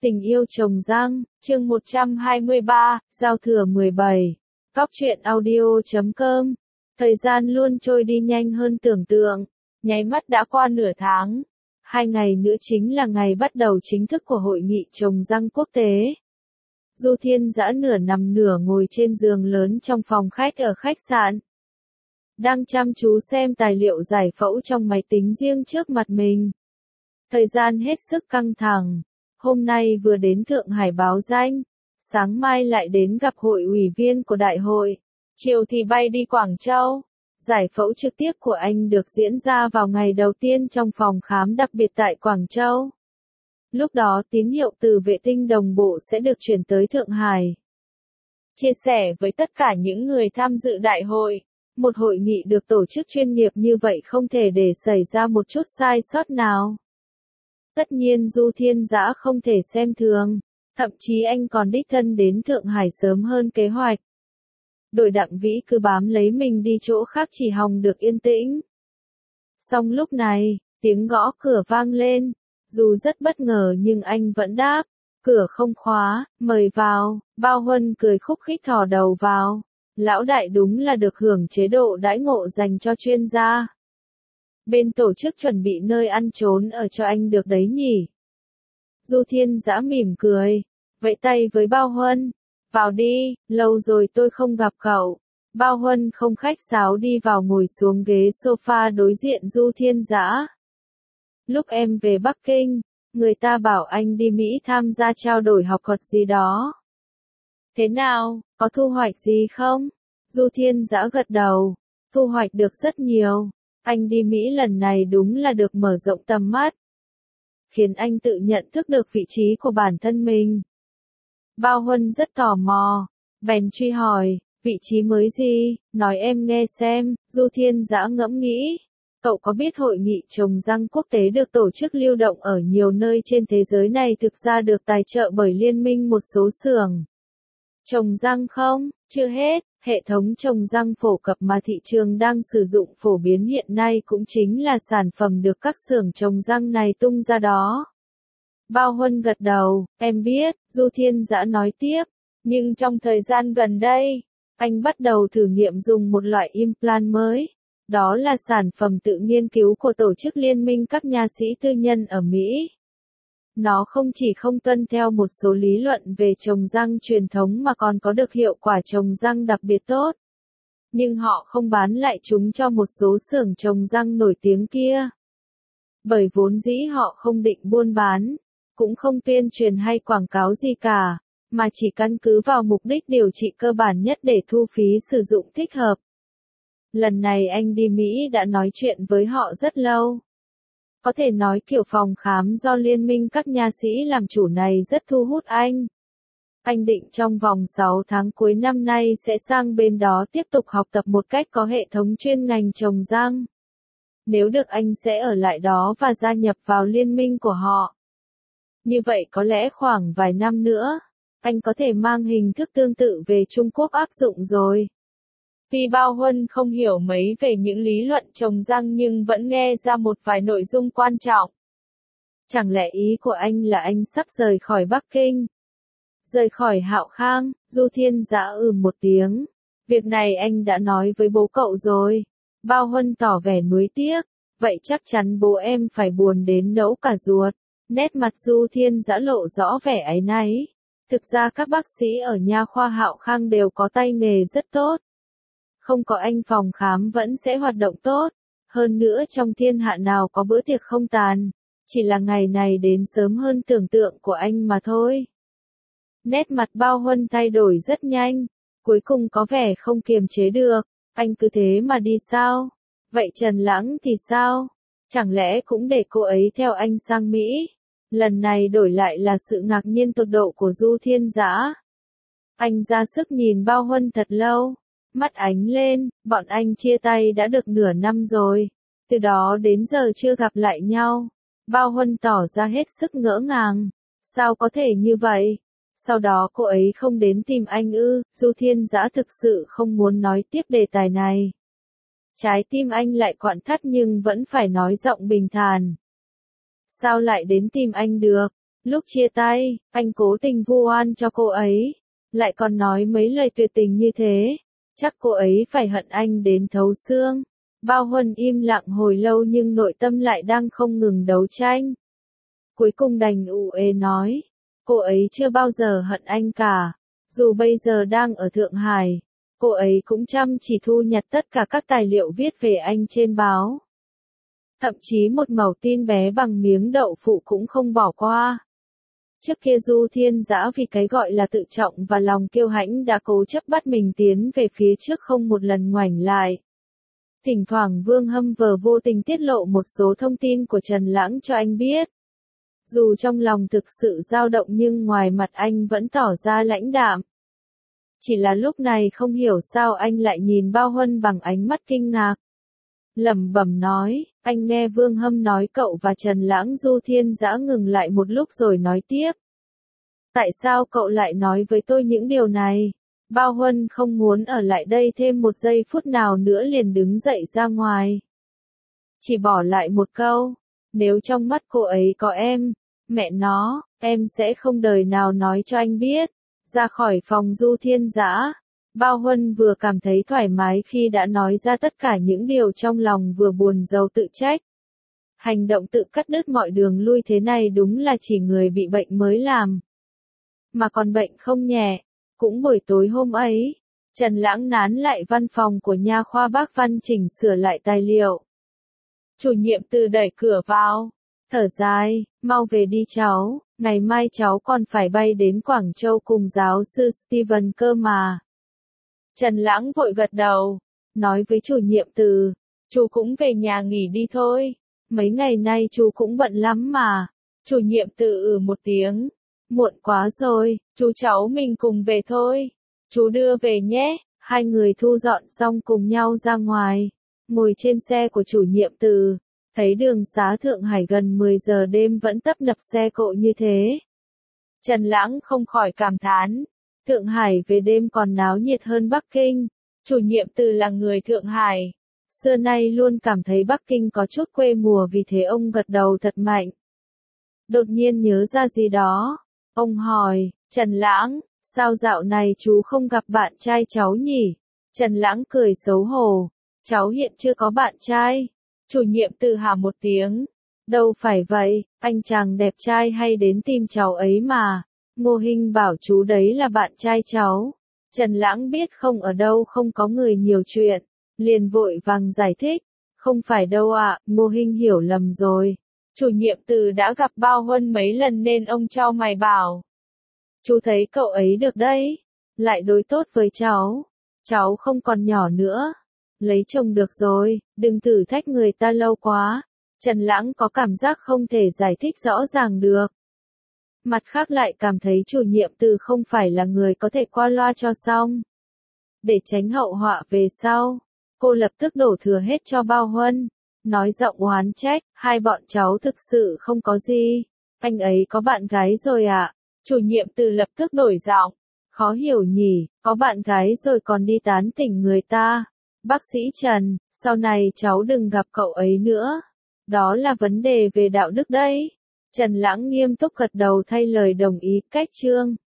Tình yêu trồng răng, chương 123, giao thừa 17. Góc truyện audio.com. Thời gian luôn trôi đi nhanh hơn tưởng tượng, nháy mắt đã qua nửa tháng. 2 ngày nữa chính là ngày bắt đầu chính thức của hội nghị trồng răng quốc tế. Du Thiên Dã nửa nằm nửa ngồi trên giường lớn trong phòng khách ở khách sạn. Đang chăm chú xem tài liệu giải phẫu trong máy tính riêng trước mặt mình. Thời gian hết sức căng thẳng. Hôm nay vừa đến Thượng Hải báo danh, sáng mai lại đến gặp hội ủy viên của đại hội, chiều thì bay đi Quảng Châu. Giải phẫu trực tiếp của anh được diễn ra vào ngày đầu tiên trong phòng khám đặc biệt tại Quảng Châu. Lúc đó tín hiệu từ vệ tinh đồng bộ sẽ được chuyển tới Thượng Hải. Chia sẻ với tất cả những người tham dự đại hội, một hội nghị được tổ chức chuyên nghiệp như vậy không thể để xảy ra một chút sai sót nào. Tất nhiên Du Thiên Dã không thể xem thường, thậm chí anh còn đích thân đến Thượng Hải sớm hơn kế hoạch. Đội Đặng Vĩ cứ bám lấy mình đi chỗ khác chỉ hòng được yên tĩnh. Song lúc này, tiếng gõ cửa vang lên, dù rất bất ngờ nhưng anh vẫn đáp, cửa không khóa, mời vào. Bao Huân cười khúc khích thò đầu vào, lão đại đúng là được hưởng chế độ đãi ngộ dành cho chuyên gia. Bên tổ chức chuẩn bị nơi ăn trốn ở cho anh được đấy nhỉ. Du Thiên Dã mỉm cười, vẫy tay với Bao Huân, vào đi, lâu rồi tôi không gặp cậu. Bao Huân không khách sáo đi vào ngồi xuống ghế sofa đối diện Du Thiên Dã. Lúc em về Bắc Kinh, người ta bảo anh đi Mỹ tham gia trao đổi học thuật gì đó. Thế nào, có thu hoạch gì không? Du Thiên Dã gật đầu, thu hoạch được rất nhiều. Anh đi Mỹ lần này đúng là được mở rộng tầm mắt, khiến anh tự nhận thức được vị trí của bản thân mình. Bao Huân rất tò mò, bèn truy hỏi, vị trí mới gì, nói em nghe xem. Du Thiên Dã ngẫm nghĩ, cậu có biết hội nghị trồng răng quốc tế được tổ chức lưu động ở nhiều nơi trên thế giới này thực ra được tài trợ bởi liên minh một số xưởng trồng răng không? Chưa hết, hệ thống trồng răng phổ cập mà thị trường đang sử dụng phổ biến hiện nay cũng chính là sản phẩm được các xưởng trồng răng này tung ra đó. Bao Huân gật đầu, em biết. Du Thiên Dã nói tiếp, nhưng trong thời gian gần đây, anh bắt đầu thử nghiệm dùng một loại implant mới. Đó là sản phẩm tự nghiên cứu của tổ chức liên minh các nha sĩ tư nhân ở Mỹ. Nó không chỉ không tuân theo một số lý luận về trồng răng truyền thống mà còn có được hiệu quả trồng răng đặc biệt tốt. Nhưng họ không bán lại chúng cho một số xưởng trồng răng nổi tiếng kia. Bởi vốn dĩ họ không định buôn bán, cũng không tuyên truyền hay quảng cáo gì cả, mà chỉ căn cứ vào mục đích điều trị cơ bản nhất để thu phí sử dụng thích hợp. Lần này anh đi Mỹ đã nói chuyện với họ rất lâu. Có thể nói kiểu phòng khám do liên minh các nha sĩ làm chủ này rất thu hút anh. Anh định trong vòng 6 tháng cuối năm nay sẽ sang bên đó tiếp tục học tập một cách có hệ thống chuyên ngành trồng răng. Nếu được anh sẽ ở lại đó và gia nhập vào liên minh của họ. Như vậy có lẽ khoảng vài năm nữa, anh có thể mang hình thức tương tự về Trung Quốc áp dụng rồi. Vì Bao Huân không hiểu mấy về những lý luận trồng răng nhưng vẫn nghe ra một vài nội dung quan trọng. Chẳng lẽ ý của anh là anh sắp rời khỏi Bắc Kinh? Rời khỏi Hạo Khang? Du Thiên Dã một tiếng. Việc này anh đã nói với bố cậu rồi. Bao Huân tỏ vẻ nuối tiếc. Vậy chắc chắn bố em phải buồn đến nẫu cả ruột. Nét mặt Du Thiên Dã lộ rõ vẻ áy náy. Thực ra các bác sĩ ở nha khoa Hạo Khang đều có tay nghề rất tốt. Không có anh phòng khám vẫn sẽ hoạt động tốt. Hơn nữa trong thiên hạ nào có bữa tiệc không tàn. Chỉ là ngày này đến sớm hơn tưởng tượng của anh mà thôi. Nét mặt Bao Huân thay đổi rất nhanh. Cuối cùng có vẻ không kiềm chế được. Anh cứ thế mà đi sao? Vậy Trần Lãng thì sao? Chẳng lẽ cũng để cô ấy theo anh sang Mỹ? Lần này đổi lại là sự ngạc nhiên tột độ của Du Thiên Dã. Anh ra sức nhìn Bao Huân thật lâu. Mắt ánh lên, bọn anh chia tay đã được nửa năm rồi. Từ đó đến giờ chưa gặp lại nhau. Bao Huân tỏ ra hết sức ngỡ ngàng. Sao có thể như vậy? Sau đó cô ấy không đến tìm anh ư? Du Thiên Dã thực sự không muốn nói tiếp đề tài này. Trái tim anh lại quặn thắt nhưng vẫn phải nói giọng bình thản. Sao lại đến tìm anh được? Lúc chia tay, anh cố tình vu oan cho cô ấy, lại còn nói mấy lời tuyệt tình như thế. Chắc cô ấy phải hận anh đến thấu xương. Bao Huân im lặng hồi lâu nhưng nội tâm lại đang không ngừng đấu tranh. Cuối cùng đành ủ ê nói, cô ấy chưa bao giờ hận anh cả. Dù bây giờ đang ở Thượng Hải, cô ấy cũng chăm chỉ thu nhặt tất cả các tài liệu viết về anh trên báo. Thậm chí một mẩu tin bé bằng miếng đậu phụ cũng không bỏ qua. Trước kia Du Thiên Dã vì cái gọi là tự trọng và lòng kiêu hãnh đã cố chấp bắt mình tiến về phía trước không một lần ngoảnh lại. Thỉnh thoảng Vương Hâm vờ vô tình tiết lộ một số thông tin của Trần Lãng cho anh biết. Dù trong lòng thực sự dao động nhưng ngoài mặt anh vẫn tỏ ra lãnh đạm. Chỉ là lúc này không hiểu sao anh lại nhìn Bao Huân bằng ánh mắt kinh ngạc. Lẩm bẩm nói, anh nghe Vương Hâm nói cậu và Trần Lãng. Du Thiên Dã ngừng lại một lúc rồi nói tiếp. Tại sao cậu lại nói với tôi những điều này? Bao Huân không muốn ở lại đây thêm một giây phút nào nữa liền đứng dậy ra ngoài. Chỉ bỏ lại một câu, nếu trong mắt cô ấy có em, mẹ nó, em sẽ không đời nào nói cho anh biết. Ra khỏi phòng Du Thiên Dã, Bao Huân vừa cảm thấy thoải mái khi đã nói ra tất cả những điều trong lòng, vừa buồn rầu tự trách. Hành động tự cắt đứt mọi đường lui thế này đúng là chỉ người bị bệnh mới làm. Mà còn bệnh không nhẹ. Cũng buổi tối hôm ấy, Trần Lãng nán lại văn phòng của nha khoa Bác Văn chỉnh sửa lại tài liệu. Chủ nhiệm Từ đẩy cửa vào, thở dài, mau về đi cháu, ngày mai cháu còn phải bay đến Quảng Châu cùng giáo sư Steven cơ mà. Trần Lãng vội gật đầu, nói với chủ nhiệm Từ, chú cũng về nhà nghỉ đi thôi, mấy ngày nay chú cũng bận lắm mà. Chủ nhiệm Từ một tiếng, muộn quá rồi, chú cháu mình cùng về thôi, chú đưa về nhé. Hai người thu dọn xong cùng nhau ra ngoài, ngồi trên xe của chủ nhiệm Từ, thấy đường xá Thượng Hải gần 10 giờ đêm vẫn tấp nập xe cộ như thế. Trần Lãng không khỏi cảm thán, Thượng Hải về đêm còn náo nhiệt hơn Bắc Kinh. Chủ nhiệm Từ là người Thượng Hải, xưa nay luôn cảm thấy Bắc Kinh có chút quê mùa, vì thế ông gật đầu thật mạnh. Đột nhiên nhớ ra gì đó, ông hỏi, Trần Lãng, sao dạo này chú không gặp bạn trai cháu nhỉ? Trần Lãng cười xấu hổ, cháu hiện chưa có bạn trai. Chủ nhiệm Từ hả một tiếng, đâu phải vậy, anh chàng đẹp trai hay đến tìm cháu ấy mà. Ngô Hinh bảo chú đấy là bạn trai cháu. Trần Lãng biết không ở đâu không có người nhiều chuyện, liền vội vàng giải thích, không phải đâu ạ, Ngô Hinh hiểu lầm rồi. Chủ nhiệm Từ đã gặp Bao Huân mấy lần nên ông chau mày bảo. Chú thấy cậu ấy được đấy, lại đối tốt với cháu không còn nhỏ nữa. Lấy chồng được rồi, đừng thử thách người ta lâu quá. Trần Lãng có cảm giác không thể giải thích rõ ràng được. Mặt khác lại cảm thấy chủ nhiệm Từ không phải là người có thể qua loa cho xong. Để tránh hậu họa về sau, cô lập tức đổ thừa hết cho Bao Huân, nói giọng oán trách, hai bọn cháu thực sự không có gì. Anh ấy có bạn gái rồi ạ. Chủ nhiệm Từ lập tức đổi giọng, khó hiểu nhỉ, có bạn gái rồi còn đi tán tỉnh người ta. Bác sĩ Trần, sau này cháu đừng gặp cậu ấy nữa. Đó là vấn đề về đạo đức đấy. Trần Lãng nghiêm túc gật đầu thay lời đồng ý. Cách chương